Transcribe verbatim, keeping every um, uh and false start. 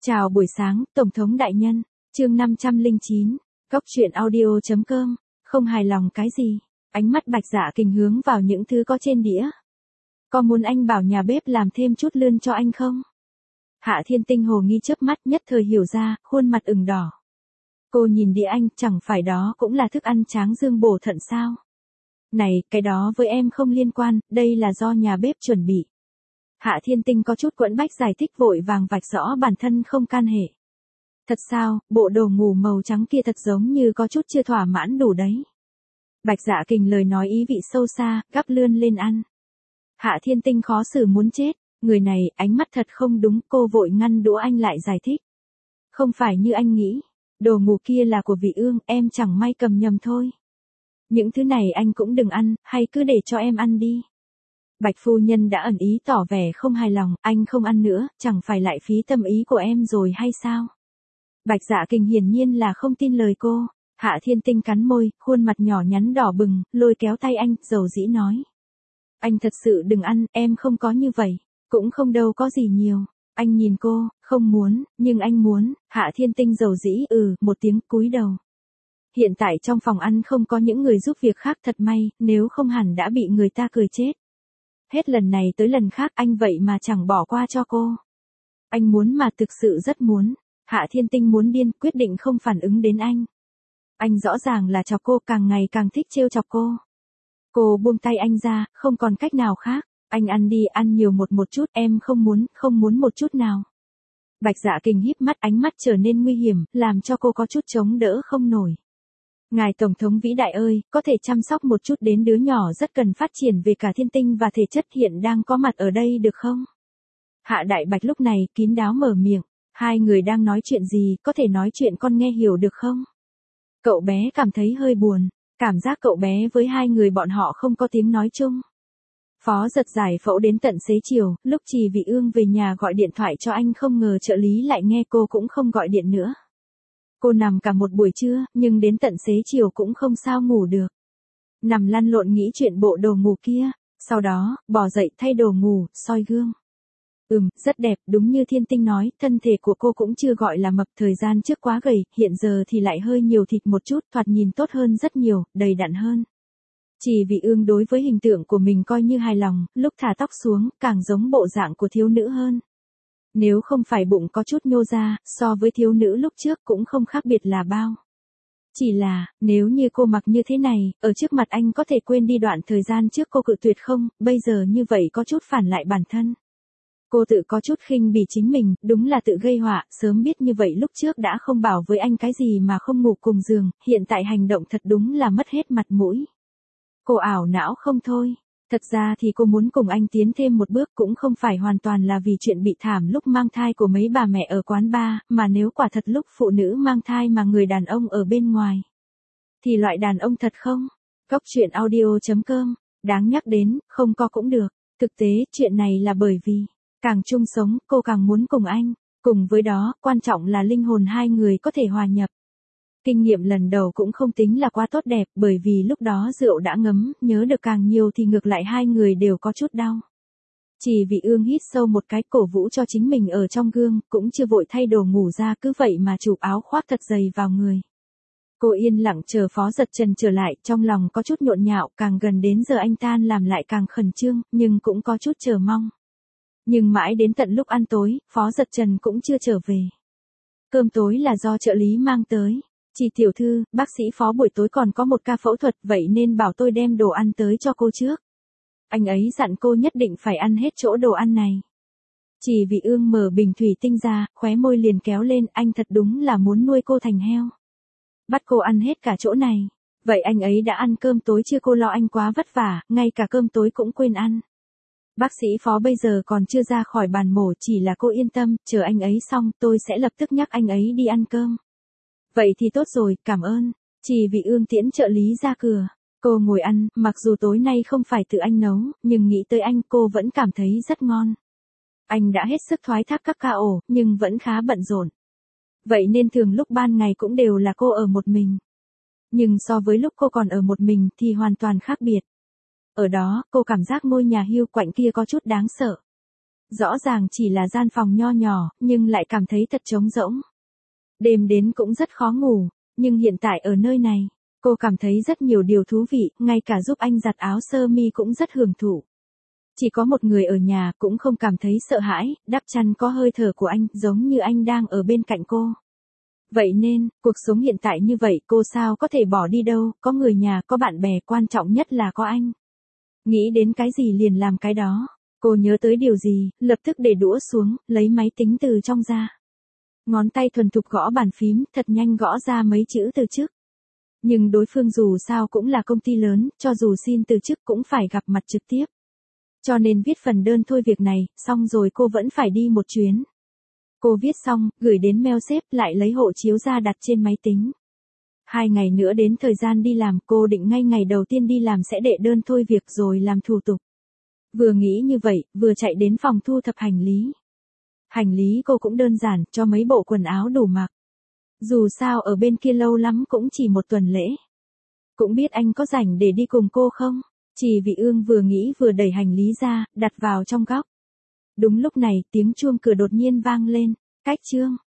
Chào buổi sáng, Tổng thống đại nhân, chương năm trăm lẻ chín, Cóc truyện audio chấm com, không hài lòng cái gì? Ánh mắt Bạch Dạ Kình hướng vào những thứ có trên đĩa. Có muốn anh bảo nhà bếp làm thêm chút lươn cho anh không? Hạ Thiên Tinh hồ nghi chớp mắt nhất thời hiểu ra, khuôn mặt ửng đỏ. Cô nhìn đĩa anh, chẳng phải đó cũng là thức ăn tráng dương bổ thận sao? Này, cái đó với em không liên quan, đây là do nhà bếp chuẩn bị. Hạ Thiên Tinh có chút quẫn bách giải thích vội vàng vạch rõ bản thân không can hệ. Thật sao, bộ đồ ngủ màu trắng kia thật giống như có chút chưa thỏa mãn đủ đấy. Bạch Dạ Kình lời nói ý vị sâu xa, gắp lươn lên ăn. Hạ Thiên Tinh khó xử muốn chết, người này, ánh mắt thật không đúng, cô vội ngăn đũa anh lại giải thích. Không phải như anh nghĩ, đồ ngủ kia là của Vị Ương, em chẳng may cầm nhầm thôi. Những thứ này anh cũng đừng ăn, hay cứ để cho em ăn đi. Bạch phu nhân đã ẩn ý tỏ vẻ không hài lòng, anh không ăn nữa, chẳng phải lại phí tâm ý của em rồi hay sao? Bạch Dạ Kình hiển nhiên là không tin lời cô. Hạ Thiên Tinh cắn môi, khuôn mặt nhỏ nhắn đỏ bừng, lôi kéo tay anh, dầu dĩ nói. Anh thật sự đừng ăn, em không có như vậy, cũng không đâu có gì nhiều. Anh nhìn cô, không muốn, nhưng anh muốn. Hạ Thiên Tinh dầu dĩ ừ, một tiếng cúi đầu. Hiện tại trong phòng ăn không có những người giúp việc khác, thật may, nếu không hẳn đã bị người ta cười chết. Hết lần này tới lần khác anh vậy mà chẳng bỏ qua cho cô. Anh muốn mà thực sự rất muốn. Hạ Thiên Tinh muốn điên, quyết định không phản ứng đến anh. Anh rõ ràng là chọc cô, càng ngày càng thích trêu chọc cô. Cô buông tay anh ra, không còn cách nào khác. Anh ăn đi, ăn nhiều một một chút, em không muốn, không muốn một chút nào. Bạch Dạ Kình híp mắt, ánh mắt trở nên nguy hiểm, làm cho cô có chút chống đỡ không nổi. Ngài Tổng thống vĩ đại ơi, có thể chăm sóc một chút đến đứa nhỏ rất cần phát triển về cả thiên tinh và thể chất hiện đang có mặt ở đây được không? Hạ Đại Bạch lúc này kín đáo mở miệng, hai người đang nói chuyện gì, có thể nói chuyện con nghe hiểu được không? Cậu bé cảm thấy hơi buồn, cảm giác cậu bé với hai người bọn họ không có tiếng nói chung. Phó Giật giải phẫu đến tận xế chiều, lúc Trì Vị Ương về nhà gọi điện thoại cho anh không ngờ trợ lý lại nghe cô cũng không gọi điện nữa. Cô nằm cả một buổi trưa, nhưng đến tận xế chiều cũng không sao ngủ được. Nằm lăn lộn nghĩ chuyện bộ đồ ngủ kia, sau đó, bò dậy thay đồ ngủ, soi gương. Ừm, rất đẹp, đúng như Thiên Tinh nói, thân thể của cô cũng chưa gọi là mập, thời gian trước quá gầy, hiện giờ thì lại hơi nhiều thịt một chút, thoạt nhìn tốt hơn rất nhiều, đầy đặn hơn. Chỉ Vị Ương đối với hình tượng của mình coi như hài lòng, lúc thả tóc xuống, càng giống bộ dạng của thiếu nữ hơn. Nếu không phải bụng có chút nhô ra, so với thiếu nữ lúc trước cũng không khác biệt là bao. Chỉ là, nếu như cô mặc như thế này, ở trước mặt anh có thể quên đi đoạn thời gian trước cô cự tuyệt không, bây giờ như vậy có chút phản lại bản thân. Cô tự có chút khinh bỉ chính mình, đúng là tự gây họa, sớm biết như vậy lúc trước đã không bảo với anh cái gì mà không ngủ cùng giường, hiện tại hành động thật đúng là mất hết mặt mũi. Cô ảo não không thôi. Thật ra thì cô muốn cùng anh tiến thêm một bước cũng không phải hoàn toàn là vì chuyện bị thảm lúc mang thai của mấy bà mẹ ở quán bar, mà nếu quả thật lúc phụ nữ mang thai mà người đàn ông ở bên ngoài. Thì loại đàn ông thật không? Cóc truyện audio chấm com, đáng nhắc đến, không có cũng được. Thực tế, chuyện này là bởi vì, càng chung sống, cô càng muốn cùng anh. Cùng với đó, quan trọng là linh hồn hai người có thể hòa nhập. Kinh nghiệm lần đầu cũng không tính là quá tốt đẹp, bởi vì lúc đó rượu đã ngấm, nhớ được càng nhiều thì ngược lại hai người đều có chút đau. Chỉ Vị Ương hít sâu một cái, cổ vũ cho chính mình ở trong gương, cũng chưa vội thay đồ ngủ ra, cứ vậy mà chụp áo khoác thật dày vào người. Cô yên lặng chờ Phó Giật Trần trở lại, trong lòng có chút nhộn nhạo, càng gần đến giờ anh tan làm lại càng khẩn trương, nhưng cũng có chút chờ mong. Nhưng mãi đến tận lúc ăn tối, Phó Giật Trần cũng chưa trở về. Cơm tối là do trợ lý mang tới. Chị tiểu thư, bác sĩ Phó buổi tối còn có một ca phẫu thuật, vậy nên bảo tôi đem đồ ăn tới cho cô trước. Anh ấy dặn cô nhất định phải ăn hết chỗ đồ ăn này. Chỉ Vị Ương mở bình thủy tinh ra, khóe môi liền kéo lên, anh thật đúng là muốn nuôi cô thành heo. Bắt cô ăn hết cả chỗ này. Vậy anh ấy đã ăn cơm tối chưa, cô lo anh quá vất vả, ngay cả cơm tối cũng quên ăn. Bác sĩ Phó bây giờ còn chưa ra khỏi bàn mổ, chỉ là cô yên tâm, chờ anh ấy xong tôi sẽ lập tức nhắc anh ấy đi ăn cơm. Vậy thì tốt rồi, cảm ơn. Chỉ Vị Ương tiễn trợ lý ra cửa. Cô ngồi ăn, mặc dù tối nay không phải tự anh nấu, nhưng nghĩ tới anh cô vẫn cảm thấy rất ngon. Anh đã hết sức thoái thác các ca ổ, nhưng vẫn khá bận rộn. Vậy nên thường lúc ban ngày cũng đều là cô ở một mình. Nhưng so với lúc cô còn ở một mình thì hoàn toàn khác biệt. Ở đó, cô cảm giác ngôi nhà hiu quạnh kia có chút đáng sợ. Rõ ràng chỉ là gian phòng nho nhỏ, nhưng lại cảm thấy thật trống rỗng. Đêm đến cũng rất khó ngủ, nhưng hiện tại ở nơi này, cô cảm thấy rất nhiều điều thú vị, ngay cả giúp anh giặt áo sơ mi cũng rất hưởng thụ. Chỉ có một người ở nhà cũng không cảm thấy sợ hãi, đắp chăn có hơi thở của anh, giống như anh đang ở bên cạnh cô. Vậy nên, cuộc sống hiện tại như vậy cô sao có thể bỏ đi đâu, có người nhà, có bạn bè, quan trọng nhất là có anh. Nghĩ đến cái gì liền làm cái đó. Cô nhớ tới điều gì, lập tức để đũa xuống, lấy máy tính từ trong ra. Ngón tay thuần thục gõ bàn phím, thật nhanh gõ ra mấy chữ từ chức. Nhưng đối phương dù sao cũng là công ty lớn, cho dù xin từ chức cũng phải gặp mặt trực tiếp. Cho nên viết phần đơn thôi việc này, xong rồi cô vẫn phải đi một chuyến. Cô viết xong, gửi đến mail sếp, lại lấy hộ chiếu ra đặt trên máy tính. Hai ngày nữa đến thời gian đi làm, cô định ngay ngày đầu tiên đi làm sẽ đệ đơn thôi việc rồi làm thủ tục. Vừa nghĩ như vậy, vừa chạy đến phòng thu thập hành lý. Hành lý cô cũng đơn giản, cho mấy bộ quần áo đủ mặc. Dù sao ở bên kia lâu lắm cũng chỉ một tuần lễ. Cũng biết anh có rảnh để đi cùng cô không? Chỉ Vị Ương vừa nghĩ vừa đẩy hành lý ra, đặt vào trong góc. Đúng lúc này, tiếng chuông cửa đột nhiên vang lên. Cách Trương.